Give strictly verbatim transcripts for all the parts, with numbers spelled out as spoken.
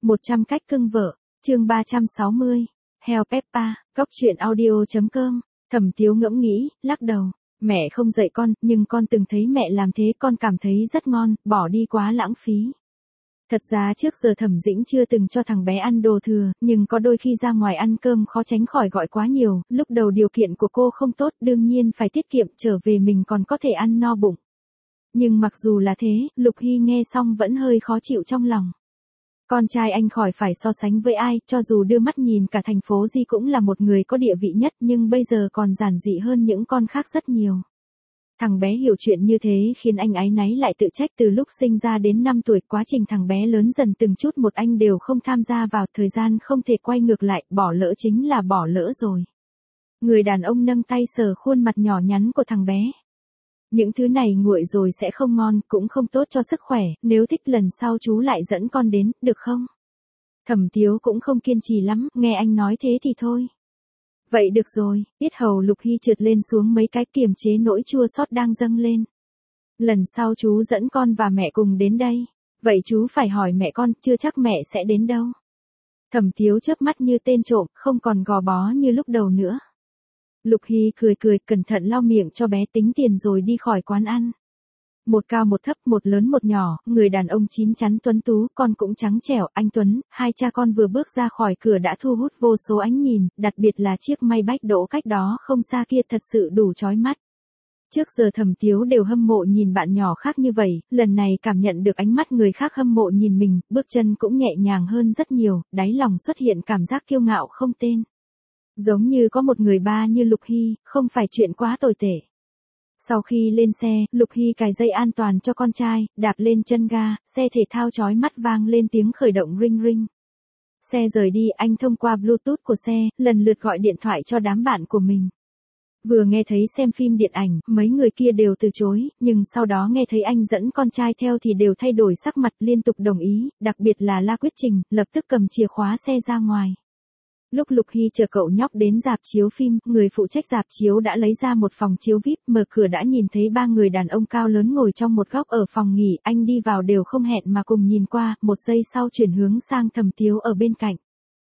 một trăm cách cưng vợ, chương ba trăm sáu mươi. Heo Peppa, góc truyện audio chấm com. Thẩm Tiếu ngẫm nghĩ, lắc đầu. Mẹ không dạy con, nhưng con từng thấy mẹ làm thế, con cảm thấy rất ngon, bỏ đi quá lãng phí. Thật ra trước giờ Thẩm Dĩnh chưa từng cho thằng bé ăn đồ thừa, nhưng có đôi khi ra ngoài ăn cơm khó tránh khỏi gọi quá nhiều, lúc đầu điều kiện của cô không tốt, đương nhiên phải tiết kiệm, trở về mình còn có thể ăn no bụng. Nhưng mặc dù là thế, Lục Hy nghe xong vẫn hơi khó chịu trong lòng. Con trai anh khỏi phải so sánh với ai, cho dù đưa mắt nhìn cả thành phố Di cũng là một người có địa vị nhất, nhưng bây giờ còn giản dị hơn những con khác rất nhiều. Thằng bé hiểu chuyện như thế khiến anh áy náy lại tự trách, từ lúc sinh ra đến năm tuổi, quá trình thằng bé lớn dần từng chút một anh đều không tham gia vào, thời gian không thể quay ngược lại, bỏ lỡ chính là bỏ lỡ rồi. Người đàn ông nâng tay sờ khuôn mặt nhỏ nhắn của thằng bé. Những thứ này nguội rồi sẽ không ngon, cũng không tốt cho sức khỏe, nếu thích lần sau chú lại dẫn con đến, được không? Thẩm Tiếu cũng không kiên trì lắm, nghe anh nói thế thì thôi. Vậy được rồi, yết hầu Lục Hy trượt lên xuống mấy cái, kiềm chế nỗi chua xót đang dâng lên. Lần sau chú dẫn con và mẹ cùng đến đây. Vậy chú phải hỏi mẹ con, chưa chắc mẹ sẽ đến đâu. Thẩm Tiếu chớp mắt như tên trộm, không còn gò bó như lúc đầu nữa. Lục Hy cười cười, cẩn thận lau miệng cho bé, tính tiền rồi đi khỏi quán ăn. Một cao một thấp, một lớn một nhỏ, người đàn ông chín chắn tuấn tú, con cũng trắng trẻo, anh Tuấn, hai cha con vừa bước ra khỏi cửa đã thu hút vô số ánh nhìn, đặc biệt là chiếc Maybach đỗ cách đó không xa kia thật sự đủ chói mắt. Trước giờ Thẩm Tiếu đều hâm mộ nhìn bạn nhỏ khác như vậy, lần này cảm nhận được ánh mắt người khác hâm mộ nhìn mình, bước chân cũng nhẹ nhàng hơn rất nhiều, đáy lòng xuất hiện cảm giác kiêu ngạo không tên. Giống như có một người ba như Lục Hy, không phải chuyện quá tồi tệ. Sau khi lên xe, Lục Hy cài dây an toàn cho con trai, đạp lên chân ga, xe thể thao chói mắt vang lên tiếng khởi động ring ring. Xe rời đi, anh thông qua Bluetooth của xe, lần lượt gọi điện thoại cho đám bạn của mình. Vừa nghe thấy xem phim điện ảnh, mấy người kia đều từ chối, nhưng sau đó nghe thấy anh dẫn con trai theo thì đều thay đổi sắc mặt, liên tục đồng ý, đặc biệt là La Quyết Trình, lập tức cầm chìa khóa xe ra ngoài. Lúc Lục Hy chờ cậu nhóc đến rạp chiếu phim, người phụ trách rạp chiếu đã lấy ra một phòng chiếu vi ai pi, mở cửa đã nhìn thấy ba người đàn ông cao lớn ngồi trong một góc ở phòng nghỉ, anh đi vào đều không hẹn mà cùng nhìn qua, một giây sau chuyển hướng sang Thẩm Tiếu ở bên cạnh.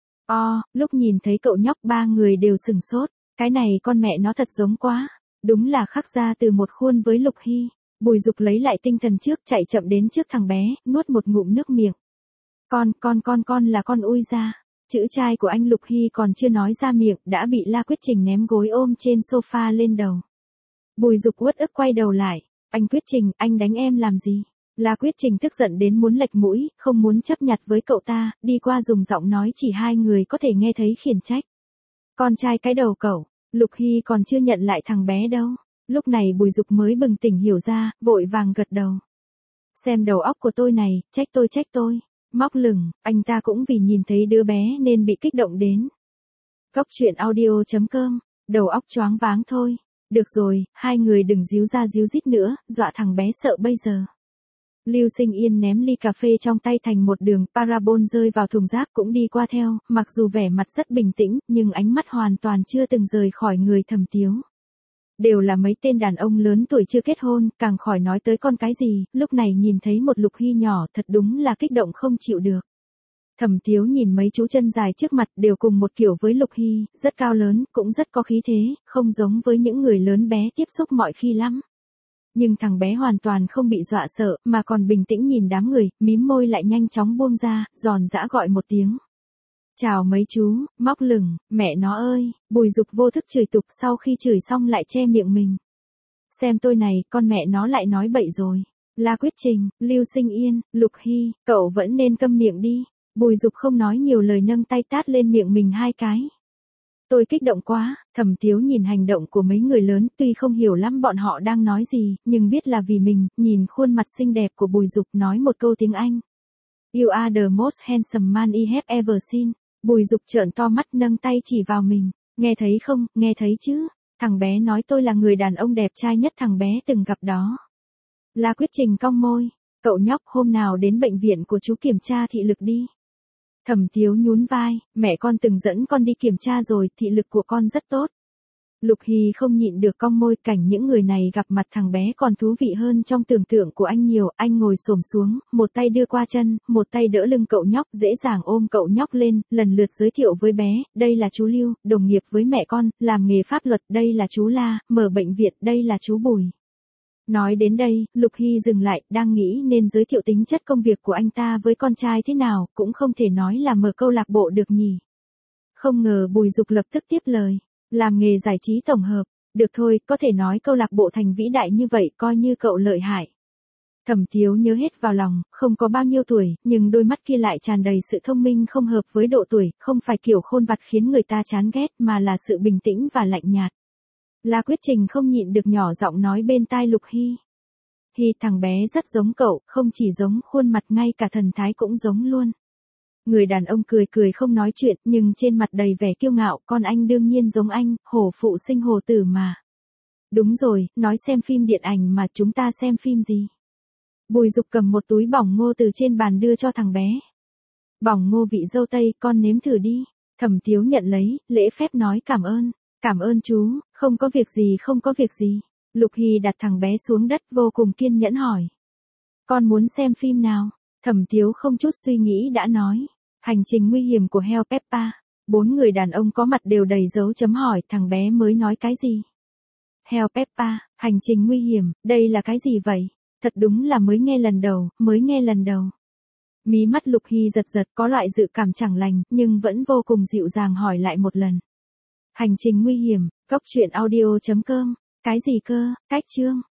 O, oh, lúc nhìn thấy cậu nhóc ba người đều sửng sốt, cái này con mẹ nó thật giống quá, đúng là khắc ra từ một khuôn với Lục Hy. Bùi Dục lấy lại tinh thần trước, chạy chậm đến trước thằng bé, nuốt một ngụm nước miệng. Con, con con con là con ui ra. Chữ trai của anh Lục Hy còn chưa nói ra miệng, đã bị La Quyết Trình ném gối ôm trên sofa lên đầu. Bùi Dục uất ức quay đầu lại. Anh Quyết Trình, anh đánh em làm gì? La Quyết Trình tức giận đến muốn lệch mũi, không muốn chấp nhặt với cậu ta, đi qua dùng giọng nói chỉ hai người có thể nghe thấy khiển trách. Con trai cái đầu cậu, Lục Hy còn chưa nhận lại thằng bé đâu. Lúc này Bùi Dục mới bừng tỉnh hiểu ra, vội vàng gật đầu. Xem đầu óc của tôi này, trách tôi trách tôi. Móc lửng, anh ta cũng vì nhìn thấy đứa bé nên bị kích động đến. Góc truyện audio chấm com, đầu óc choáng váng thôi. Được rồi, hai người đừng díu ra díu dít nữa, dọa thằng bé sợ bây giờ. Lưu Sinh Yên ném ly cà phê trong tay thành một đường parabol rơi vào thùng rác cũng đi qua theo, mặc dù vẻ mặt rất bình tĩnh, nhưng ánh mắt hoàn toàn chưa từng rời khỏi người Thẩm Tiếu. Đều là mấy tên đàn ông lớn tuổi chưa kết hôn, càng khỏi nói tới con cái gì, lúc này nhìn thấy một Lục Hy nhỏ thật đúng là kích động không chịu được. Thẩm Tiếu nhìn mấy chú chân dài trước mặt đều cùng một kiểu với Lục Hy, rất cao lớn, cũng rất có khí thế, không giống với những người lớn bé tiếp xúc mọi khi lắm. Nhưng thằng bé hoàn toàn không bị dọa sợ, mà còn bình tĩnh nhìn đám người, mím môi lại nhanh chóng buông ra, giòn giã gọi một tiếng. Chào mấy chú, móc lửng, mẹ nó ơi, Bùi Dục vô thức chửi tục, sau khi chửi xong lại che miệng mình. Xem tôi này, con mẹ nó lại nói bậy rồi. La Quyết Trình, Lưu Sinh Yên, Lục Hy, cậu vẫn nên câm miệng đi. Bùi Dục không nói nhiều lời, nâng tay tát lên miệng mình hai cái. Tôi kích động quá. Thẩm Tiếu nhìn hành động của mấy người lớn, tuy không hiểu lắm bọn họ đang nói gì, nhưng biết là vì mình, nhìn khuôn mặt xinh đẹp của Bùi Dục nói một câu tiếng Anh. You are the most handsome man I have ever seen. Bùi Dục trợn to mắt, nâng tay chỉ vào mình. Nghe thấy không, nghe thấy chứ. Thằng bé nói tôi là người đàn ông đẹp trai nhất thằng bé từng gặp đó. La Quyết Trình cong môi. Cậu nhóc, hôm nào đến bệnh viện của chú kiểm tra thị lực đi. Thẩm Tiếu nhún vai, mẹ con từng dẫn con đi kiểm tra rồi, thị lực của con rất tốt. Lục Hy không nhịn được cong môi, cảnh những người này gặp mặt thằng bé còn thú vị hơn trong tưởng tượng của anh nhiều. Anh ngồi xổm xuống, một tay đưa qua chân, một tay đỡ lưng cậu nhóc, dễ dàng ôm cậu nhóc lên, lần lượt giới thiệu với bé, đây là chú Lưu, đồng nghiệp với mẹ con, làm nghề pháp luật, đây là chú La, mở bệnh viện, đây là chú Bùi. Nói đến đây, Lục Hy dừng lại, đang nghĩ nên giới thiệu tính chất công việc của anh ta với con trai thế nào, cũng không thể nói là mở câu lạc bộ được nhỉ. Không ngờ Bùi Dục lập tức tiếp lời. Làm nghề giải trí tổng hợp, được thôi, có thể nói câu lạc bộ thành vĩ đại như vậy, coi như cậu lợi hại. Thẩm Thiếu nhớ hết vào lòng, không có bao nhiêu tuổi, nhưng đôi mắt kia lại tràn đầy sự thông minh không hợp với độ tuổi, không phải kiểu khôn vặt khiến người ta chán ghét mà là sự bình tĩnh và lạnh nhạt. La Quyết Trình không nhịn được nhỏ giọng nói bên tai Lục Hy. Hy, thằng bé rất giống cậu, không chỉ giống khuôn mặt, ngay cả thần thái cũng giống luôn. Người đàn ông cười cười không nói chuyện, nhưng trên mặt đầy vẻ kiêu ngạo, con anh đương nhiên giống anh, hổ phụ sinh hổ tử mà. Đúng rồi, nói xem phim điện ảnh mà, chúng ta xem phim gì? Bùi Dục cầm một túi bỏng ngô từ trên bàn đưa cho thằng bé. Bỏng ngô vị dâu tây, con nếm thử đi. Thẩm Thiếu nhận lấy, lễ phép nói cảm ơn. Cảm ơn chú, không có việc gì không có việc gì. Lục Hy đặt thằng bé xuống đất, vô cùng kiên nhẫn hỏi. Con muốn xem phim nào? Thẩm Thiếu không chút suy nghĩ đã nói. Hành trình nguy hiểm của heo Peppa. Bốn người đàn ông có mặt đều đầy dấu chấm hỏi, thằng bé mới nói cái gì? Heo Peppa, hành trình nguy hiểm, đây là cái gì vậy? Thật đúng là mới nghe lần đầu, mới nghe lần đầu. Mí mắt Lục Hy giật giật, có loại dự cảm chẳng lành, nhưng vẫn vô cùng dịu dàng hỏi lại một lần. Hành trình nguy hiểm, cốc truyện audio chấm com. Cái gì cơ, cách chương?